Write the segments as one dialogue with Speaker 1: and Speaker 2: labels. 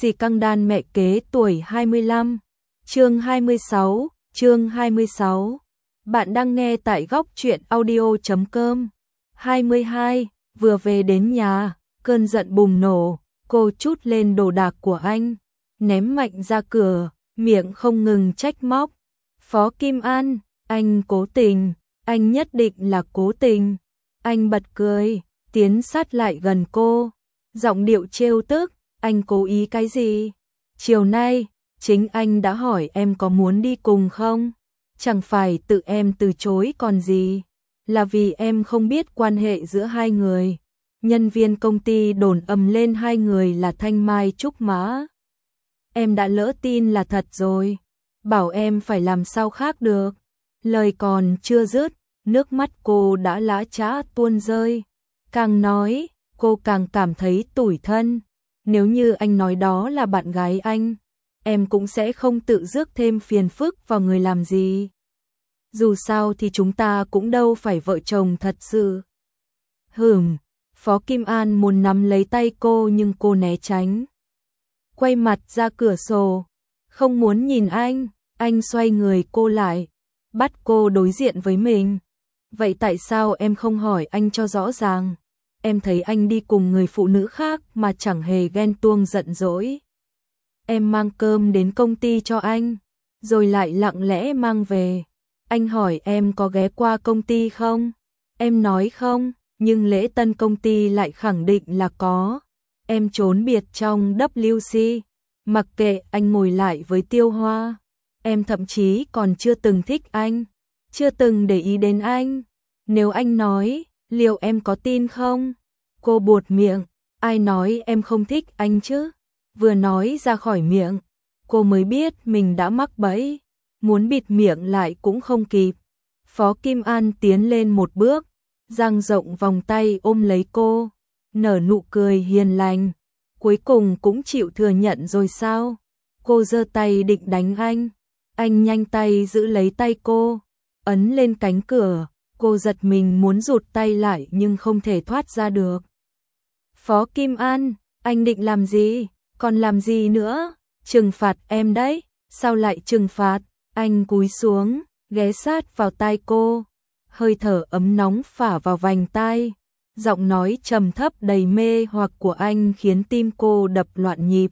Speaker 1: Xì căng đan mẹ kế tuổi 25. Chương 26. Bạn đang nghe tại góc truyện audio.com. 22. Vừa về đến nhà, cơn giận bùng nổ, cô trút lên đồ đạc của anh, ném mạnh ra cửa, miệng không ngừng trách móc. Phó Kim An, anh cố tình, anh nhất định là cố tình. Anh bật cười, tiến sát lại gần cô, giọng điệu trêu tức, anh cố ý cái gì? Chiều nay, chính anh đã hỏi em có muốn đi cùng không? Chẳng phải tự em từ chối còn gì, là vì em không biết quan hệ giữa hai người. Nhân viên công ty đồn ầm lên hai người là Thanh Mai Trúc Mã. Em đã lỡ tin là thật rồi, bảo em phải làm sao khác được. Lời còn chưa dứt, nước mắt cô đã lã chã tuôn rơi. Càng nói, cô càng cảm thấy tủi thân. Nếu như anh nói đó là bạn gái anh, em cũng sẽ không tự rước thêm phiền phức vào người làm gì. Dù sao thì chúng ta cũng đâu phải vợ chồng thật sự. Phó Kim An muốn nắm lấy tay cô nhưng cô né tránh. Quay mặt ra cửa sổ, không muốn nhìn anh xoay người cô lại, bắt cô đối diện với mình. Vậy tại sao em không hỏi anh cho rõ ràng? Em thấy anh đi cùng người phụ nữ khác mà chẳng hề ghen tuông giận dỗi. Em mang cơm đến công ty cho anh, rồi lại lặng lẽ mang về. Anh hỏi em có ghé qua công ty không? Em nói không, nhưng lễ tân công ty lại khẳng định là có. Em trốn biệt trong WC, mặc kệ anh ngồi lại với Tiêu Hoa. Em thậm chí còn chưa từng thích anh, chưa từng để ý đến anh. Nếu anh nói, liệu em có tin không? Cô buột miệng, ai nói em không thích anh chứ? Vừa nói ra khỏi miệng, cô mới biết mình đã mắc bẫy, muốn bịt miệng lại cũng không kịp. Phó Kim An tiến lên một bước, dang rộng vòng tay ôm lấy cô, nở nụ cười hiền lành. Cuối cùng cũng chịu thừa nhận rồi sao? Cô giơ tay định đánh anh nhanh tay giữ lấy tay cô, ấn lên cánh cửa. Cô giật mình muốn rụt tay lại nhưng không thể thoát ra được. Phó Kim An, anh định làm gì? Còn làm gì nữa? Trừng phạt em đấy. Sao lại trừng phạt? Anh cúi xuống, ghé sát vào tai cô, hơi thở ấm nóng phả vào vành tai. Giọng nói trầm thấp đầy mê hoặc của anh khiến tim cô đập loạn nhịp.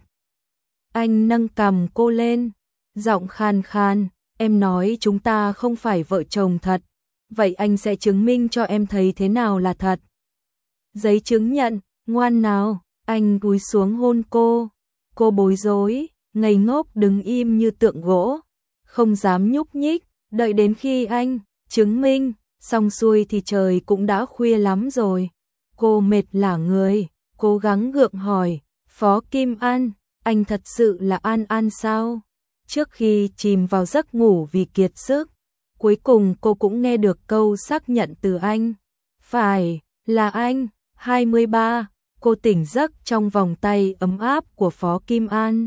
Speaker 1: Anh nâng cằm cô lên, giọng khan khan, em nói chúng ta không phải vợ chồng thật. Vậy anh sẽ chứng minh cho em thấy thế nào là thật. Giấy chứng nhận, ngoan nào. Anh cúi xuống hôn cô. Cô bối rối, ngây ngốc đứng im như tượng gỗ, không dám nhúc nhích, đợi đến khi anh chứng minh xong xuôi thì trời cũng đã khuya lắm rồi. Cô mệt lả người, cố gắng gượng hỏi, Phó Kim An, anh thật sự là An An sao? Trước khi chìm vào giấc ngủ vì kiệt sức, cuối cùng cô cũng nghe được câu xác nhận từ anh. Phải, là anh. 23. Cô tỉnh giấc trong vòng tay ấm áp của Phó Kim An.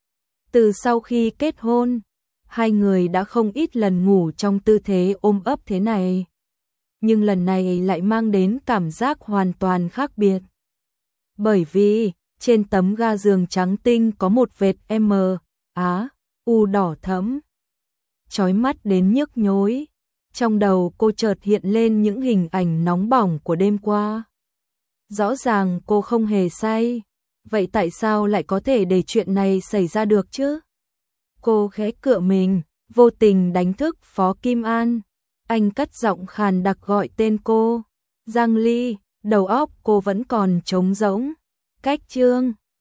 Speaker 1: Từ sau khi kết hôn, hai người đã không ít lần ngủ trong tư thế ôm ấp thế này. Nhưng lần này lại mang đến cảm giác hoàn toàn khác biệt. Bởi vì, trên tấm ga giường trắng tinh có một vệt U đỏ thẫm, chói mắt đến nhức nhối. Trong đầu cô chợt hiện lên những hình ảnh nóng bỏng của đêm qua. Rõ ràng cô không hề say, vậy tại sao lại có thể để chuyện này xảy ra được chứ? Cô khẽ cựa mình, vô tình đánh thức Phó Kim An. Anh cất giọng khàn đặc gọi tên cô. Giang Ly, đầu óc cô vẫn còn trống rỗng. Cách Trương,